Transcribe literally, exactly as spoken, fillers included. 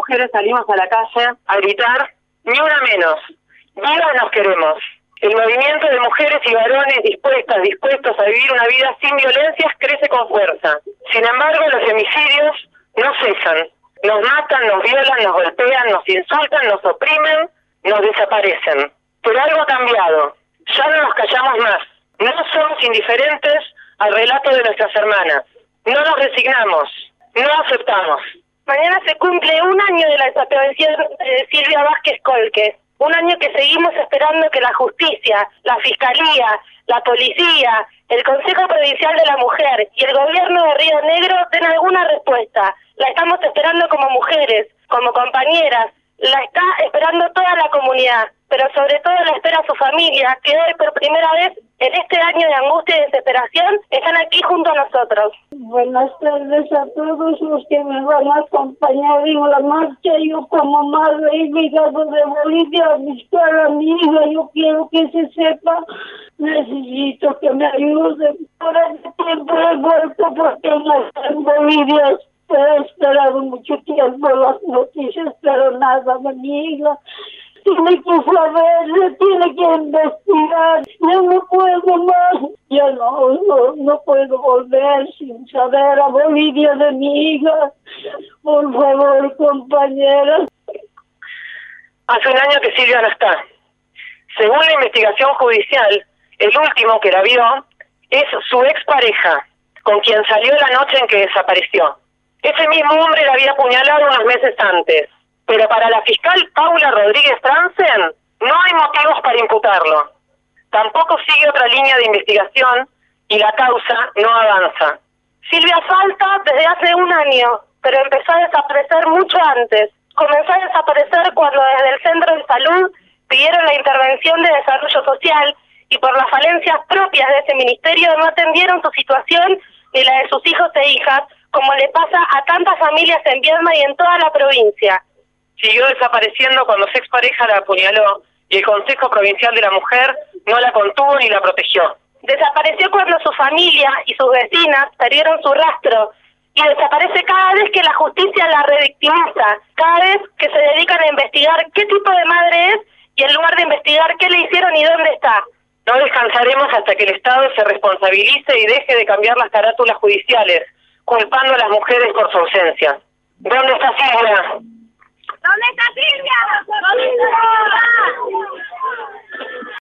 mujeres salimos a la calle a gritar, ni una menos, vivas nos queremos. El movimiento de mujeres y varones dispuestas, dispuestos a vivir una vida sin violencias crece con fuerza. Sin embargo, los femicidios no cesan. Nos matan, nos violan, nos golpean, nos insultan, nos oprimen, nos desaparecen. Pero algo ha cambiado. Ya no nos callamos más. No somos indiferentes al relato de nuestras hermanas. No nos resignamos. No aceptamos. Mañana se cumple un año de la desaparición de Silvia Vázquez Colque. Un año que seguimos esperando que la justicia, la fiscalía, la policía, el Consejo Provincial de la Mujer y el gobierno de Río Negro den alguna respuesta. La estamos esperando como mujeres, como compañeras, la está esperando toda la comunidad, pero sobre todo la espera su familia, que hoy por primera vez en este año de angustia y desesperación están aquí junto a nosotros. Buenas tardes a todos los que me van a acompañar en la marcha. Yo como madre y ligado de Bolivia a buscar a mi hija, yo quiero que se sepa, necesito que me ayuden. Por el tiempo he vuelto porque no está en Bolivia. He esperado mucho tiempo las noticias, pero nada de mi hija. Tiene que saber, tiene que investigar. Yo no puedo más. Yo no, no, no puedo volver sin saber a Bolivia de mi hija. Por favor, compañeras. Hace un año que Silvia no está. Según la investigación judicial, el último que la vio es su expareja, con quien salió la noche en que desapareció. Ese mismo hombre la había apuñalado unos meses antes, pero para la fiscal Paula Rodríguez Franzen no hay motivos para imputarlo. Tampoco sigue otra línea de investigación y la causa no avanza. Silvia falta desde hace un año, pero empezó a desaparecer mucho antes. Comenzó a desaparecer cuando desde el Centro de Salud pidieron la intervención de desarrollo social y por las falencias propias de ese ministerio no atendieron su situación ni la de sus hijos e hijas, como le pasa a tantas familias en Viedma y en toda la provincia. Siguió desapareciendo cuando su expareja la apuñaló y el Consejo Provincial de la Mujer no la contuvo ni la protegió. Desapareció cuando su familia y sus vecinas perdieron su rastro y desaparece cada vez que la justicia la revictimiza, cada vez que se dedican a investigar qué tipo de madre es y en lugar de investigar qué le hicieron y dónde está. No descansaremos hasta que el Estado se responsabilice y deje de cambiar las carátulas judiciales, culpando a las mujeres por su ausencia. ¿Dónde está Silvia? ¿Dónde está Silvia? ¿Dónde está?